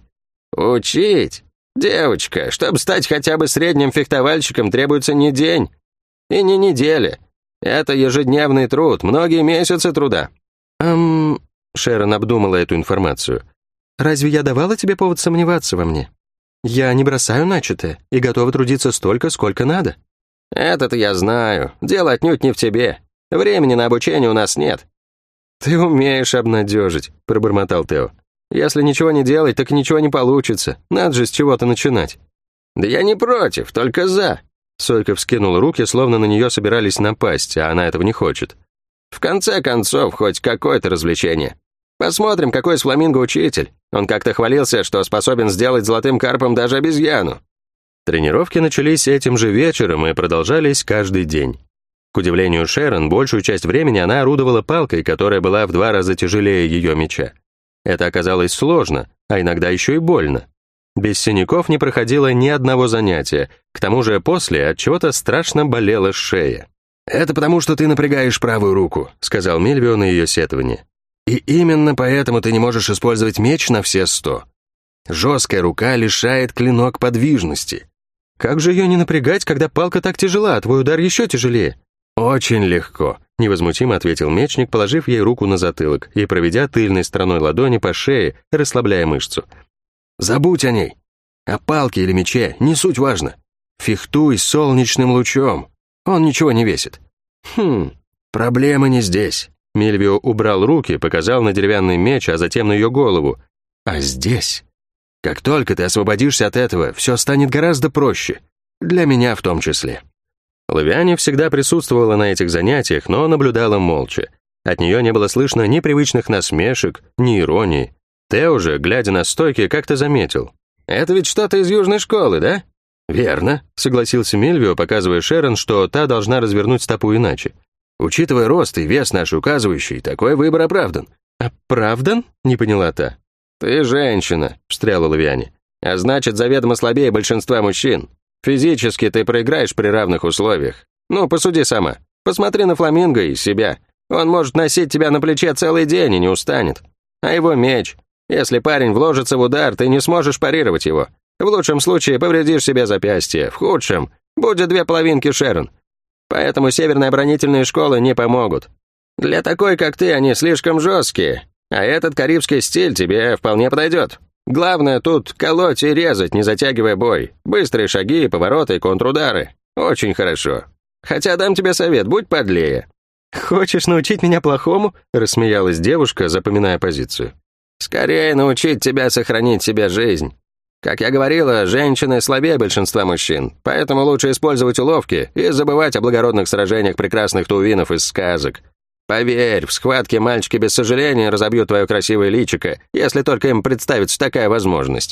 «Учить? Девочка, чтобы стать хотя бы средним фехтовальщиком, требуется не день и не неделя. Это ежедневный труд, многие месяцы труда». «Эм...» Шерон обдумала эту информацию. «Разве я давала тебе повод сомневаться во мне? Я не бросаю начатое и готова трудиться столько, сколько надо». «Это-то я знаю. Дело отнюдь не в тебе. Времени на обучение у нас нет». «Ты умеешь обнадежить», — пробормотал Тео. «Если ничего не делать, так ничего не получится. Надо же с чего-то начинать». «Да я не против, только за». Сойка вскинула руки, словно на нее собирались напасть, а она этого не хочет. «В конце концов, хоть какое-то развлечение. Посмотрим, какой из фламинго учитель. Он как-то хвалился, что способен сделать золотым карпом даже обезьяну». Тренировки начались этим же вечером и продолжались каждый день. К удивлению Шерон, большую часть времени она орудовала палкой, которая была в два раза тяжелее ее меча. Это оказалось сложно, а иногда еще и больно. Без синяков не проходило ни одного занятия, к тому же после от чего-то страшно болела шея. «Это потому, что ты напрягаешь правую руку», — сказал Мильвио на ее сетование. «И именно поэтому ты не можешь использовать меч на все сто. Жесткая рука лишает клинок подвижности». «Как же ее не напрягать, когда палка так тяжела, а твой удар еще тяжелее?» «Очень легко», — невозмутимо ответил мечник, положив ей руку на затылок и проведя тыльной стороной ладони по шее, расслабляя мышцу. «Забудь о ней. О палке или мече, не суть важно. Фехтуй с солнечным лучом. Он ничего не весит». «Хм, проблема не здесь». Мильвио убрал руки, показал на деревянный меч, а затем на ее голову. «А здесь? Как только ты освободишься от этого, все станет гораздо проще. Для меня в том числе». Лавиане всегда присутствовала на этих занятиях, но наблюдала молча. От нее не было слышно ни привычных насмешек, ни иронии. Тео же, глядя на стойки, как-то заметил. «Это ведь что-то из южной школы, да?» «Верно», — согласился Мильвио, показывая Шерон, что та должна развернуть стопу иначе. «Учитывая рост и вес наш указывающий, такой выбор оправдан». «Оправдан?» — не поняла та. «Ты женщина», — встряла Лавиане. «А значит, заведомо слабее большинства мужчин. Физически ты проиграешь при равных условиях. Ну, посуди сама. Посмотри на фламинго и себя. Он может носить тебя на плече целый день и не устанет. А его меч. Если парень вложится в удар, ты не сможешь парировать его. В лучшем случае повредишь себе запястье, в худшем будет две половинки Шерон. Поэтому северные оборонительные школы не помогут. Для такой, как ты, они слишком жесткие, а этот карибский стиль тебе вполне подойдет. Главное тут колоть и резать, не затягивая бой. Быстрые шаги, повороты, контрудары. Очень хорошо. Хотя дам тебе совет, будь подлее». «Хочешь научить меня плохому?» — рассмеялась девушка, запоминая позицию. «Скорее научить тебя сохранить себе жизнь. Как я говорила, женщины слабее большинства мужчин, поэтому лучше использовать уловки и забывать о благородных сражениях прекрасных тувинов из сказок. Поверь, в схватке мальчики без сожаления разобьют твое красивое личико, если только им представится такая возможность.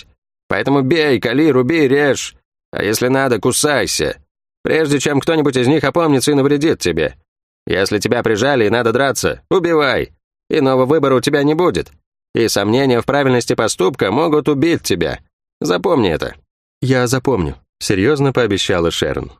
Поэтому бей, кали, руби, режь. А если надо, кусайся. Прежде чем кто-нибудь из них опомнится и навредит тебе. Если тебя прижали и надо драться, убивай. Иного выбора у тебя не будет. И сомнения в правильности поступка могут убить тебя. Запомни это». «Я запомню», — серьезно пообещала Шерон.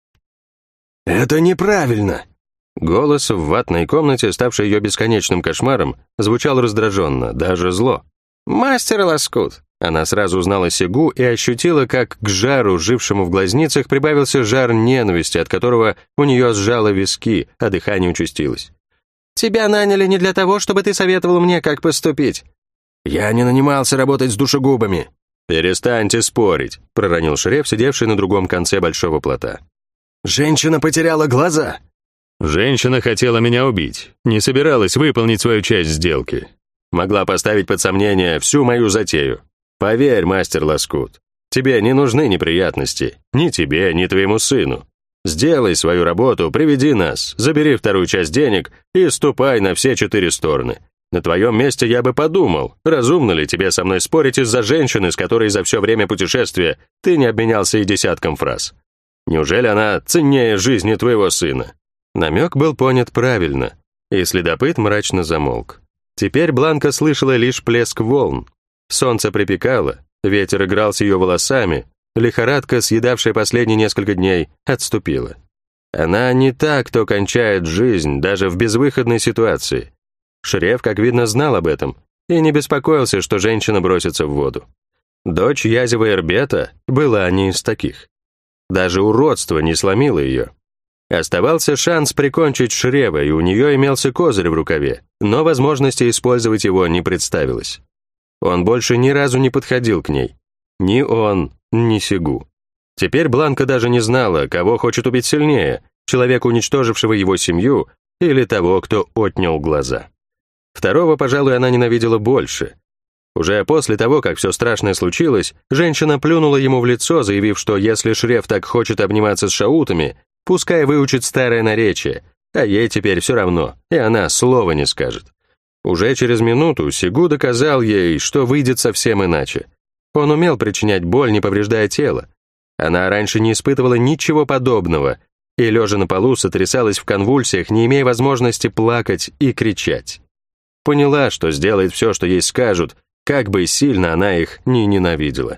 «Это неправильно!» Голос в ватной комнате, ставший ее бесконечным кошмаром, звучал раздраженно, даже зло. «Мастер Лоскут!» Она сразу узнала Сегу и ощутила, как к жару, жившему в глазницах, прибавился жар ненависти, от которого у нее сжало виски, а дыхание участилось. «Тебя наняли не для того, чтобы ты советовал мне, как поступить». «Я не нанимался работать с душегубами». «Перестаньте спорить», — проронил Шреф, сидевший на другом конце большого плота. «Женщина потеряла глаза». «Женщина хотела меня убить, не собиралась выполнить свою часть сделки. Могла поставить под сомнение всю мою затею. Поверь, мастер Лоскут, тебе не нужны неприятности, ни тебе, ни твоему сыну. Сделай свою работу, приведи нас, забери вторую часть денег и ступай на все четыре стороны. На твоем месте я бы подумал, разумно ли тебе со мной спорить из-за женщины, с которой за все время путешествия ты не обменялся и десятком фраз. Неужели она ценнее жизни твоего сына?» Намек был понят правильно, и следопыт мрачно замолк. Теперь Бланка слышала лишь плеск волн. Солнце припекало, ветер играл с ее волосами, лихорадка, съедавшая последние несколько дней, отступила. Она не та, кто кончает жизнь, даже в безвыходной ситуации. Шреф, как видно, знал об этом и не беспокоился, что женщина бросится в воду. Дочь Язева Эрбета была не из таких. Даже уродство не сломило ее. Оставался шанс прикончить Шрева, и у нее имелся козырь в рукаве, но возможности использовать его не представилось. Он больше ни разу не подходил к ней. Ни он, ни Сегу. Теперь Бланка даже не знала, кого хочет убить сильнее, человека, уничтожившего его семью, или того, кто отнял глаза. Второго, пожалуй, она ненавидела больше. Уже после того, как все страшное случилось, женщина плюнула ему в лицо, заявив, что если Шреф так хочет обниматься с шаутами, пускай выучит старое наречие, а ей теперь все равно, и она слова не скажет. Уже через минуту Сегу доказал ей, что выйдет совсем иначе. Он умел причинять боль, не повреждая тело. Она раньше не испытывала ничего подобного, и, лежа на полу, сотрясалась в конвульсиях, не имея возможности плакать и кричать. Поняла, что сделает все, что ей скажут, как бы сильно она их не ненавидела.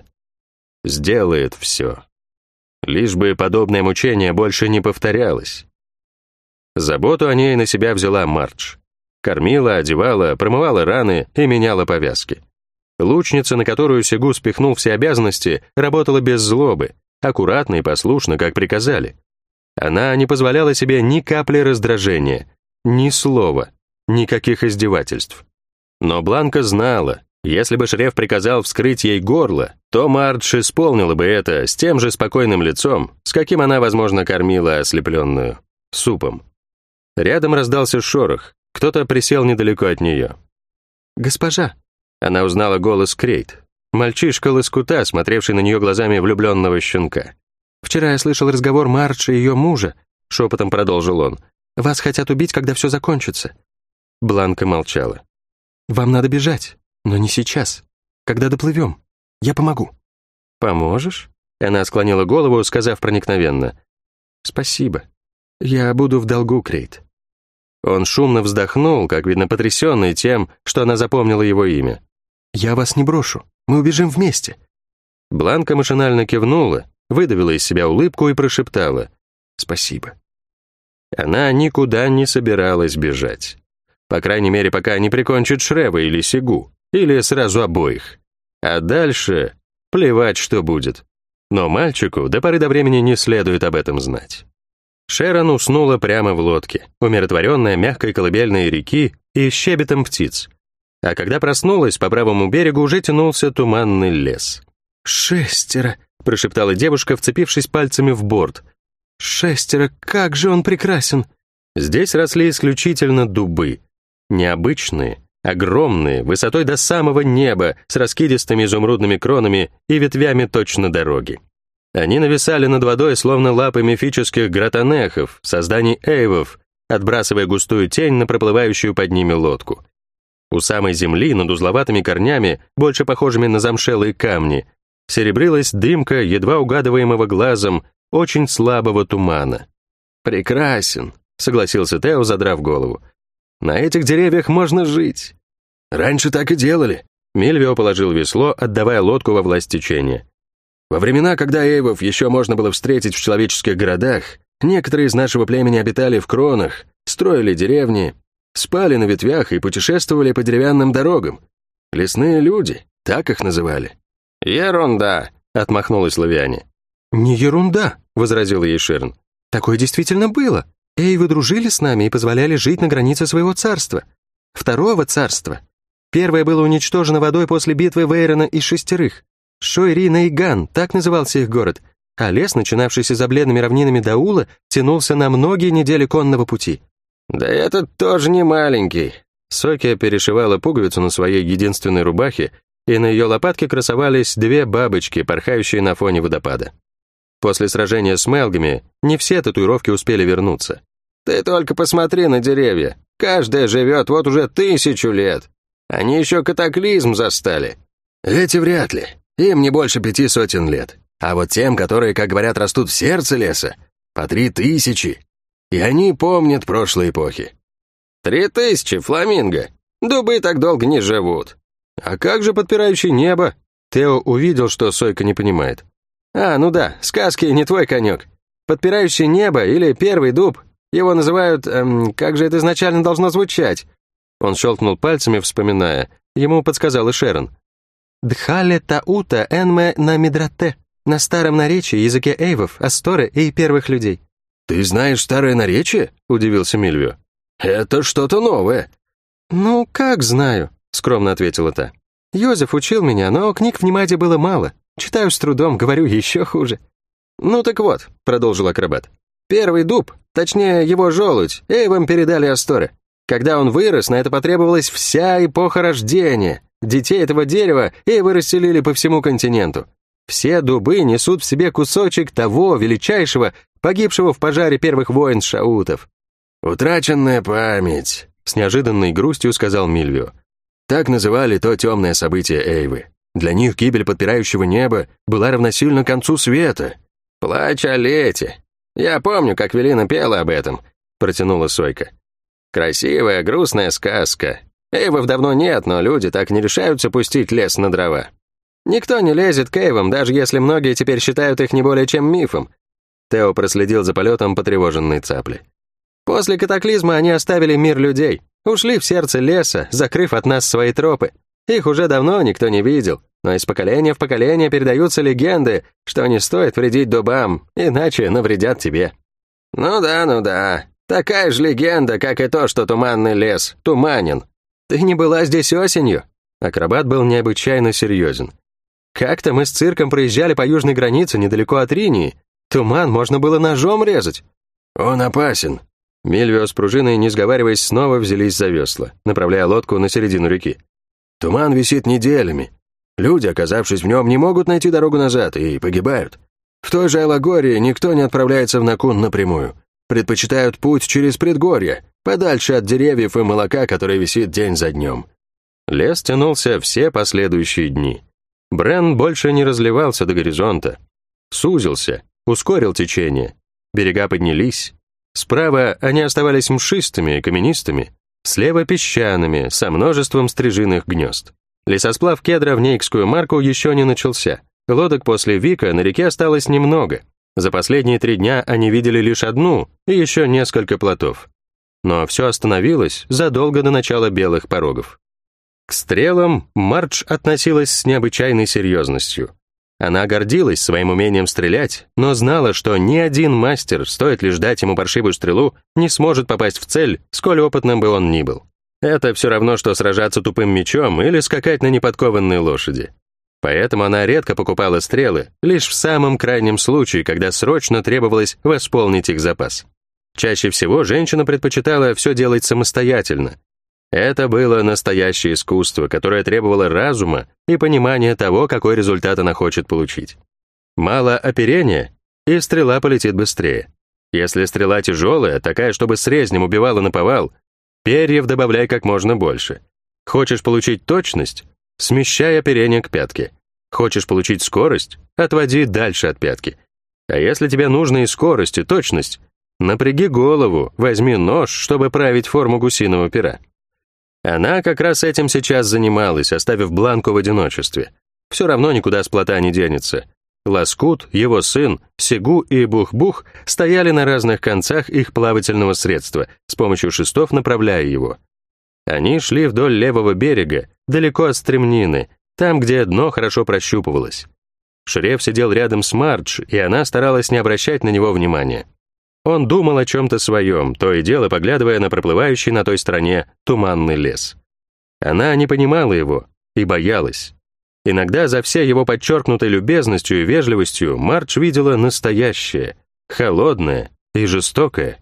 Сделает все. Лишь бы подобное мучение больше не повторялось. Заботу о ней на себя взяла Мардж. Кормила, одевала, промывала раны и меняла повязки. Лучница, на которую Сегу спихнул все обязанности, работала без злобы, аккуратно и послушно, как приказали. Она не позволяла себе ни капли раздражения, ни слова, никаких издевательств. Но Бланка знала, если бы Шреф приказал вскрыть ей горло, то Мардж исполнила бы это с тем же спокойным лицом, с каким она, возможно, кормила ослепленную супом. Рядом раздался шорох, кто-то присел недалеко от нее. «Госпожа!» Она узнала голос Крейт, мальчишка Лоскута, смотревший на нее глазами влюбленного щенка. «Вчера я слышал разговор Мардж и ее мужа», — шепотом продолжил он. «Вас хотят убить, когда все закончится». Бланка молчала. «Вам надо бежать, но не сейчас. Когда доплывем, я помогу». «Поможешь?» Она склонила голову, сказав проникновенно. «Спасибо. Я буду в долгу, Крейт». Он шумно вздохнул, как видно потрясенный тем, что она запомнила его имя. «Я вас не брошу. Мы убежим вместе». Бланка машинально кивнула, выдавила из себя улыбку и прошептала «Спасибо». Она никуда не собиралась бежать. По крайней мере, пока не прикончит Шрева или Сегу, или сразу обоих. А дальше плевать, что будет. Но мальчику до поры до времени не следует об этом знать. Шерон уснула прямо в лодке, умиротворенная мягкой колыбельной реки и щебетом птиц. А когда проснулась, по правому берегу уже тянулся туманный лес. «Шестеро!» — прошептала девушка, вцепившись пальцами в борт. «Шестеро! Как же он прекрасен!» Здесь росли исключительно дубы. Необычные, огромные, высотой до самого неба, с раскидистыми изумрудными кронами и ветвями точно дороги. Они нависали над водой, словно лапы мифических гратанехов, созданий эйвов, отбрасывая густую тень на проплывающую под ними лодку. У самой земли, над узловатыми корнями, больше похожими на замшелые камни, Серебрилась дымка, едва угадываемого глазом, очень слабого тумана. «Прекрасен», — согласился Тео, задрав голову. «На этих деревьях можно жить». «Раньше так и делали», — Мильвио положил весло, отдавая лодку во власть течения. «Во времена, когда эйвов еще можно было встретить в человеческих городах, некоторые из нашего племени обитали в кронах, строили деревни, спали на ветвях и путешествовали по деревянным дорогам. Лесные люди, так их называли». «Ерунда», — отмахнулась Лавиане. «Не ерунда», — возразил ей Ширн. «Такое действительно было. Эйвы дружили с нами и позволяли жить на границе своего царства. Второго царства. Первое было уничтожено водой после битвы Вейрона и шестерых. Шойри-Нейган, так назывался их город, а лес, начинавшийся за бледными равнинами Даула, тянулся на многие недели конного пути». «Да этот тоже не маленький». Сойке перешивала пуговицу на своей единственной рубахе, и на ее лопатке красовались две бабочки, порхающие на фоне водопада. После сражения с Мелгами не все татуировки успели вернуться. «Ты только посмотри на деревья. Каждая живет вот уже тысячу лет. Они еще катаклизм застали». «Эти вряд ли. Им не больше пяти сотен лет. А вот тем, которые, как говорят, растут в сердце леса, по три тысячи. И они помнят прошлые эпохи». «Три тысячи, фламинго. Дубы так долго не живут». «А как же подпирающий небо?» Тео увидел, что Сойка не понимает. «А, ну да, сказки не твой конек. Подпирающий небо или первый дуб. Его называют... Эм, как же это изначально должно звучать?» Он щелкнул пальцами, вспоминая. Ему подсказала Шерон. «Дхале таута энме на мидрате». На старом наречии, языке эйвов, асторы и первых людей. «Ты знаешь старое наречие?» — удивился Мильвио. «Это что-то новое». «Ну, как знаю», — скромно ответила та. «Йозеф учил меня, но книг в Немаде было мало. Читаю с трудом, говорю еще хуже». «Ну так вот», — продолжил акробат. «Первый дуб, точнее его желудь, эйвам передали асторы. Когда он вырос, на это потребовалась вся эпоха рождения. Детей этого дерева эйвы расселили по всему континенту. Все дубы несут в себе кусочек того величайшего, погибшего в пожаре первых войн шаутов». «Утраченная память», — с неожиданной грустью сказал Мильвио. «Так называли то темное событие эйвы. Для них гибель подпирающего неба была равносильна концу света». «Плачь о лете. Я помню, как Велина пела об этом», — протянула Сойка. «Красивая, грустная сказка. Эйвов давно нет, но люди так не решаются пустить лес на дрова. Никто не лезет к эйвам, даже если многие теперь считают их не более чем мифом». Тео проследил за полетом потревоженной цапли. «После катаклизма они оставили мир людей, ушли в сердце леса, закрыв от нас свои тропы. Их уже давно никто не видел, но из поколения в поколение передаются легенды, что не стоит вредить дубам, иначе навредят тебе». «Ну да, ну да. Такая же легенда, как и то, что туманный лес туманен. Ты не была здесь осенью?» Акробат был необычайно серьезен. «Как-то мы с цирком проезжали по южной границе недалеко от Ринии. Туман можно было ножом резать». «Он опасен». Мильвио с пружиной, не сговариваясь, снова взялись за весла, направляя лодку на середину реки. «Туман висит неделями. Люди, оказавшись в нем, не могут найти дорогу назад и погибают. В той же Алагории никто не отправляется в Накун напрямую. Предпочитают путь через предгорье, подальше от деревьев и молока, который висит день за днем». Лес тянулся все последующие дни. Брен больше не разливался до горизонта. Сузился, ускорил течение. Берега поднялись. Справа они оставались мшистыми и каменистыми, слева песчаными, со множеством стрижиных гнезд. Лесосплав кедра в Нейкскую марку еще не начался. Лодок после Вика на реке осталось немного. За последние три дня они видели лишь одну и еще несколько плотов. Но все остановилось задолго до начала белых порогов. К стрелам Мардж относилась с необычайной серьезностью. Она гордилась своим умением стрелять, но знала, что ни один мастер, стоит лишь дать ему паршивую стрелу, не сможет попасть в цель, сколь опытным бы он ни был. Это все равно, что сражаться тупым мечом или скакать на неподкованной лошади. Поэтому она редко покупала стрелы, лишь в самом крайнем случае, когда срочно требовалось восполнить их запас. Чаще всего женщина предпочитала все делать самостоятельно. Это было настоящее искусство, которое требовало разума и понимания того, какой результат она хочет получить. Мало оперения, и стрела полетит быстрее. Если стрела тяжелая, такая, чтобы с резнем убивала наповал, перьев добавляй как можно больше. Хочешь получить точность? Смещай оперение к пятке. Хочешь получить скорость? Отводи дальше от пятки. А если тебе нужно и скорость, и точность, напряги голову, возьми нож, чтобы править форму гусиного пера. Она как раз этим сейчас занималась, оставив Бланку в одиночестве. Все равно никуда с плота не денется. Лоскут, его сын, Сегу и Бух-Бух стояли на разных концах их плавательного средства, с помощью шестов направляя его. Они шли вдоль левого берега, далеко от стремнины, там, где дно хорошо прощупывалось. Шреф сидел рядом с Мардж, и она старалась не обращать на него внимания. Он думал о чем-то своем, то и дело поглядывая на проплывающий на той стороне туманный лес. Она не понимала его и боялась. Иногда за всей его подчеркнутой любезностью и вежливостью Мардж видела настоящее, холодное и жестокое.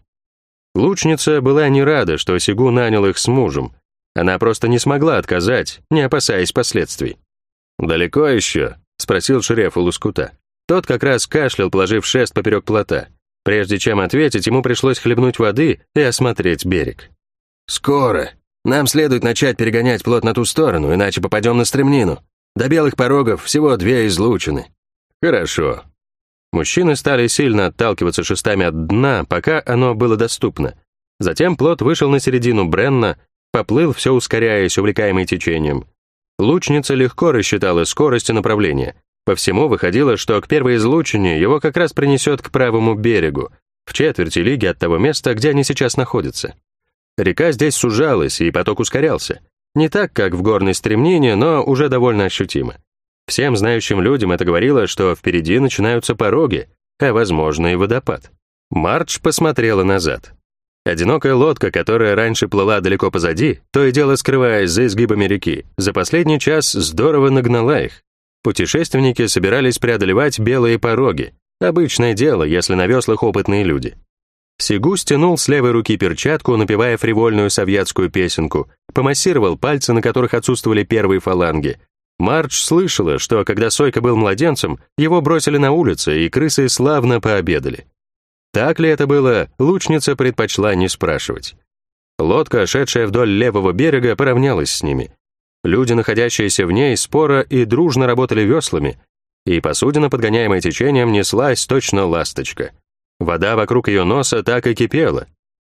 Лучница была не рада, что Сегу нанял их с мужем. Она просто не смогла отказать, не опасаясь последствий. «Далеко еще?» — спросил Шреф у Лоскута. Тот как раз кашлял, положив шест поперек плота. Прежде чем ответить, ему пришлось хлебнуть воды и осмотреть берег. «Скоро. Нам следует начать перегонять плот на ту сторону, иначе попадем на стремнину. До белых порогов всего две излучины». «Хорошо». Мужчины стали сильно отталкиваться шестами от дна, пока оно было доступно. Затем плот вышел на середину Бренна, поплыл, все ускоряясь, увлекаемый течением. Лучница легко рассчитала скорость и направление. По всему выходило, что к первой излучине его как раз принесет к правому берегу, в четверти лиги от того места, где они сейчас находятся. Река здесь сужалась, и поток ускорялся. Не так, как в горной стремнине, но уже довольно ощутимо. Всем знающим людям это говорило, что впереди начинаются пороги, а, возможно, и водопад. Мардж посмотрела назад. Одинокая лодка, которая раньше плыла далеко позади, то и дело скрываясь за изгибами реки, за последний час здорово нагнала их. Путешественники собирались преодолевать белые пороги. Обычное дело, если на веслах опытные люди. Сегу стянул с левой руки перчатку, напевая фривольную совьятскую песенку, помассировал пальцы, на которых отсутствовали первые фаланги. Мардж слышала, что когда Сойка был младенцем, его бросили на улице, и крысы славно пообедали. Так ли это было, лучница предпочла не спрашивать. Лодка, шедшая вдоль левого берега, поравнялась с ними. Люди, находящиеся в ней, споро и дружно работали веслами, и посудина, подгоняемая течением, неслась точно ласточка. Вода вокруг ее носа так и кипела.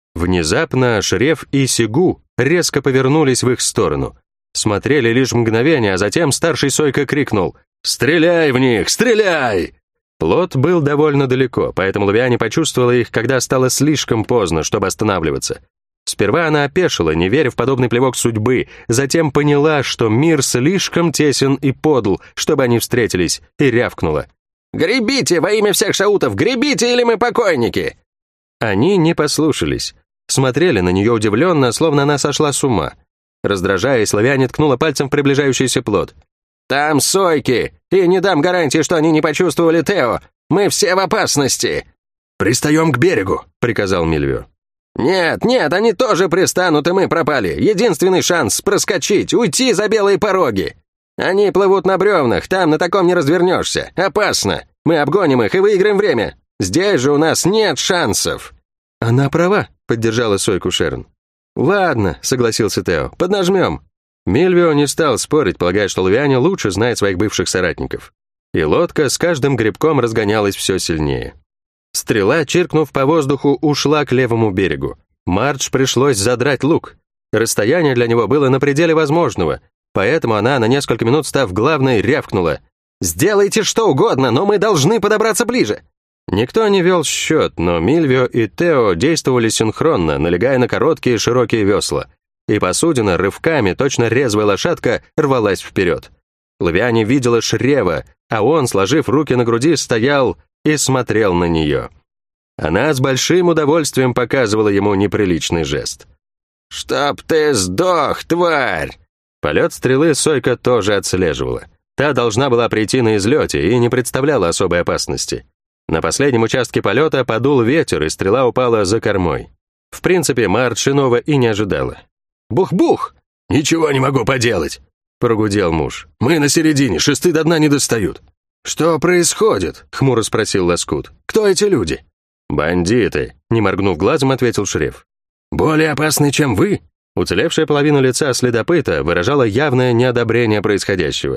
Внезапно Шреф и Сегу резко повернулись в их сторону. Смотрели лишь мгновение, а затем старший Сойка крикнул: «Стреляй в них! Стреляй!» Плот был довольно далеко, поэтому Лавиане почувствовала их, когда стало слишком поздно, чтобы останавливаться. Сперва она опешила, не веря в подобный плевок судьбы, затем поняла, что мир слишком тесен и подл, чтобы они встретились, и рявкнула: «Гребите во имя всех шаутов! Гребите, или мы покойники!» Они не послушались. Смотрели на нее удивленно, словно она сошла с ума. Раздражаясь, Лавиане ткнула пальцем в приближающийся плот. «Там сойки, и не дам гарантии, что они не почувствовали Тео. Мы все в опасности!» «Пристаем к берегу», — приказал Мильвио. «Нет, нет, они тоже пристанут, и мы пропали. Единственный шанс — проскочить, уйти за белые пороги. Они плывут на бревнах, там на таком не развернешься. Опасно. Мы обгоним их и выиграем время. Здесь же у нас нет шансов». «Она права», — поддержала Сойку Шерон. «Ладно», — согласился Тео, — «поднажмем». Мильвио не стал спорить, полагая, что Лавиане лучше знает своих бывших соратников. И лодка с каждым гребком разгонялась все сильнее. Стрела, чиркнув по воздуху, ушла к левому берегу. Мардж пришлось задрать лук. Расстояние для него было на пределе возможного, поэтому она, на несколько минут став главной, рявкнула: «Сделайте что угодно, но мы должны подобраться ближе!» Никто не вел счет, но Мильвио и Тео действовали синхронно, налегая на короткие широкие весла, и посудина рывками, точно резвая лошадка, рвалась вперед. Лавиане видела Шрева, а он, сложив руки на груди, стоял и смотрел на нее. Она с большим удовольствием показывала ему неприличный жест. «Чтоб ты сдох, тварь!» Полет стрелы Сойка тоже отслеживала. Та должна была прийти на излете и не представляла особой опасности. На последнем участке полета подул ветер, и стрела упала за кормой. В принципе, Мардж иного и не ожидала. «Бух-бух!» «Ничего не могу поделать!» — прогудел муж. «Мы на середине, шесты до дна не достают». «Что происходит?» — хмуро спросил Лоскут. «Кто эти люди?» «Бандиты», — не моргнув глазом, ответил Шреф. «Более опасны, чем вы?» Уцелевшая половина лица следопыта выражала явное неодобрение происходящего.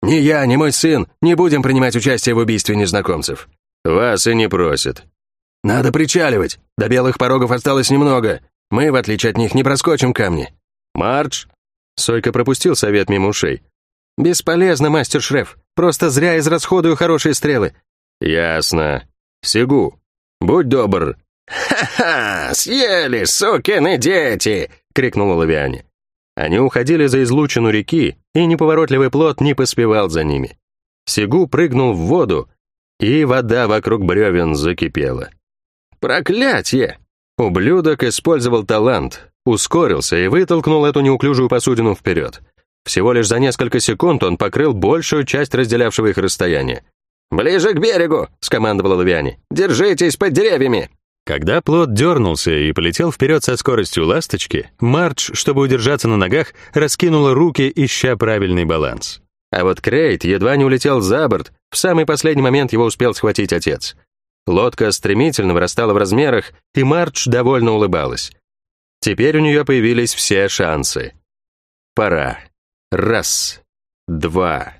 «Ни я, ни мой сын не будем принимать участие в убийстве незнакомцев». «Вас и не просят». «Надо причаливать. До белых порогов осталось немного. Мы, в отличие от них, не проскочим камни». «Марш!» Сойка пропустил совет мимо ушей. «Бесполезно, мастер Шреф. Просто зря израсходую хорошие стрелы». «Ясно. Сегу, будь добр». «Ха-ха! Съели, сукины дети!» — крикнул Лавиане. Они уходили за излучину реки, и неповоротливый плот не поспевал за ними. Сегу прыгнул в воду, и вода вокруг бревен закипела. «Проклятье!» Ублюдок использовал талант, ускорился и вытолкнул эту неуклюжую посудину вперед. Всего лишь за несколько секунд он покрыл большую часть разделявшего их расстояния. «Ближе к берегу!» — скомандовал Лавиане. «Держитесь под деревьями!» Когда плот дернулся и полетел вперед со скоростью ласточки, Мардж, чтобы удержаться на ногах, раскинула руки, ища правильный баланс. А вот Крейт едва не улетел за борт, в самый последний момент его успел схватить отец. Лодка стремительно вырастала в размерах, и Мардж довольно улыбалась. Теперь у нее появились все шансы. Пора. Раз, два,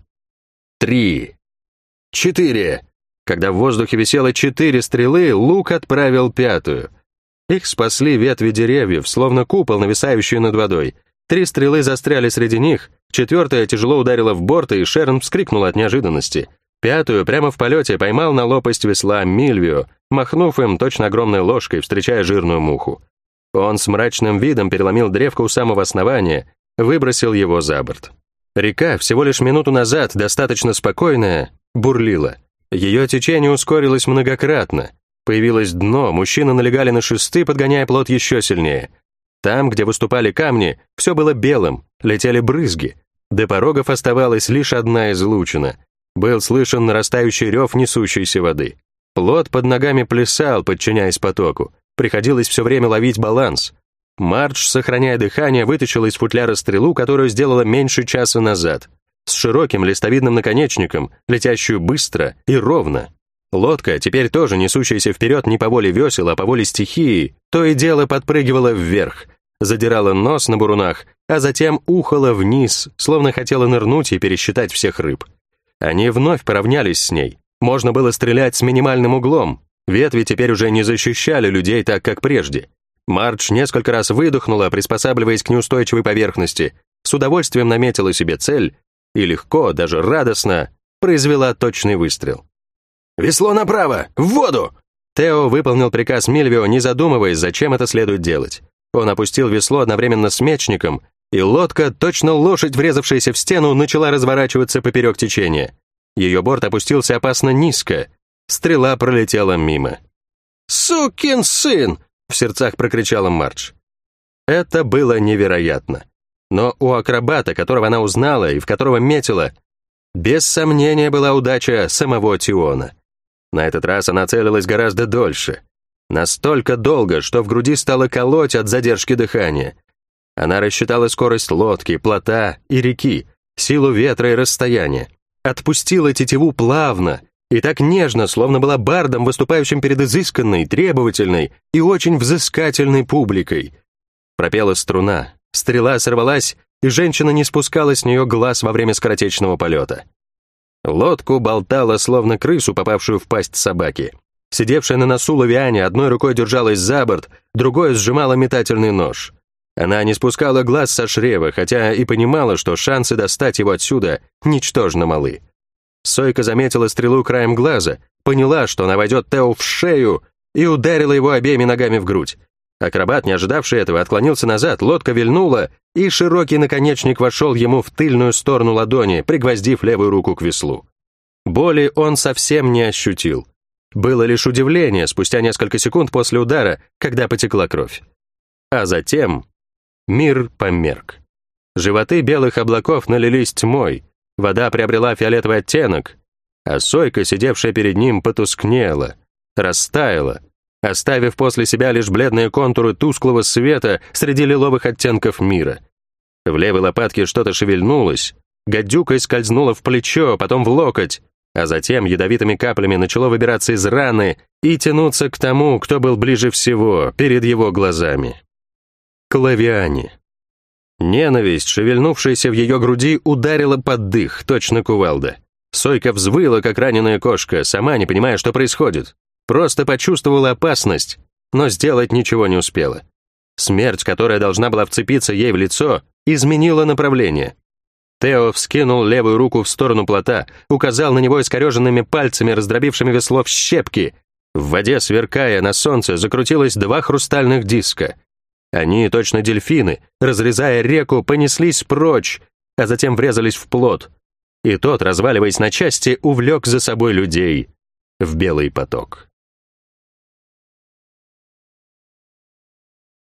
три, четыре. Когда в воздухе висело четыре стрелы, лук отправил пятую. Их спасли ветви деревьев, словно купол, нависающий над водой. Три стрелы застряли среди них, четвертая тяжело ударила в борт, и Шерон вскрикнула от неожиданности. Пятую прямо в полете поймал на лопасть весла Мильвио, махнув им точно огромной ложкой, встречая жирную муху. Он с мрачным видом переломил древко у самого основания, выбросил его за борт. Река, всего лишь минуту назад, достаточно спокойная, бурлила. Ее течение ускорилось многократно. Появилось дно, мужчины налегали на шесты, подгоняя плот еще сильнее. Там, где выступали камни, все было белым, летели брызги. До порогов оставалась лишь одна излучина. Был слышен нарастающий рев несущейся воды. Плот под ногами плясал, подчиняясь потоку. Приходилось все время ловить баланс. Мардж, сохраняя дыхание, вытащила из футляра стрелу, которую сделала меньше часа назад. С широким листовидным наконечником, летящую быстро и ровно. Лодка, теперь тоже несущаяся вперед не по воле весел, а по воле стихии, то и дело подпрыгивала вверх, задирала нос на бурунах, а затем ухала вниз, словно хотела нырнуть и пересчитать всех рыб. Они вновь поравнялись с ней. Можно было стрелять с минимальным углом. Ветви теперь уже не защищали людей так, как прежде. Мардж несколько раз выдохнула, приспосабливаясь к неустойчивой поверхности, с удовольствием наметила себе цель и легко, даже радостно, произвела точный выстрел. «Весло направо! В воду!» Тео выполнил приказ Мильвио, не задумываясь, зачем это следует делать. Он опустил весло одновременно с мечником, и лодка, точно лошадь, врезавшаяся в стену, начала разворачиваться поперек течения. Ее борт опустился опасно низко. Стрела пролетела мимо. «Сукин сын!» — в сердцах прокричала Мардж. Это было невероятно. Но у акробата, которого она узнала и в которого метила, без сомнения была удача самого Тиона. На этот раз она целилась гораздо дольше. Настолько долго, что в груди стало колоть от задержки дыхания. Она рассчитала скорость лодки, плота и реки, силу ветра и расстояния. Отпустила тетиву плавно и так нежно, словно была бардом, выступающим перед изысканной, требовательной и очень взыскательной публикой. Пропела струна. Стрела сорвалась, и женщина не спускала с нее глаз во время скоротечного полета. Лодку болтала, словно крысу, попавшую в пасть собаки. Сидевшая на носу Лавиане одной рукой держалась за борт, другой сжимала метательный нож. Она не спускала глаз со Шрева, хотя и понимала, что шансы достать его отсюда ничтожно малы. Сойка заметила стрелу краем глаза, поняла, что она войдет Тео в шею, и ударила его обеими ногами в грудь. Акробат, не ожидавший этого, отклонился назад, лодка вильнула, и широкий наконечник вошел ему в тыльную сторону ладони, пригвоздив левую руку к веслу. Боли он совсем не ощутил. Было лишь удивление спустя несколько секунд после удара, когда потекла кровь. А затем мир померк. Животы белых облаков налились тьмой, вода приобрела фиолетовый оттенок, а Сойка, сидевшая перед ним, потускнела, растаяла, оставив после себя лишь бледные контуры тусклого света среди лиловых оттенков мира. В левой лопатке что-то шевельнулось, гадюкой скользнуло в плечо, потом в локоть, а затем ядовитыми каплями начало выбираться из раны и тянуться к тому, кто был ближе всего, перед его глазами. К Лавиане. Ненависть, шевельнувшаяся в ее груди, ударила под дых, точно кувалда. Сойка взвыла, как раненая кошка, сама не понимая, что происходит. Просто почувствовала опасность, но сделать ничего не успела. Смерть, которая должна была вцепиться ей в лицо, изменила направление. Тео вскинул левую руку в сторону плота, указал на него искореженными пальцами, раздробившими весло в щепки. В воде, сверкая на солнце, закрутилось два хрустальных диска. Они, точно дельфины, разрезая реку, понеслись прочь, а затем врезались в плот. И тот, разваливаясь на части, увлек за собой людей в белый поток.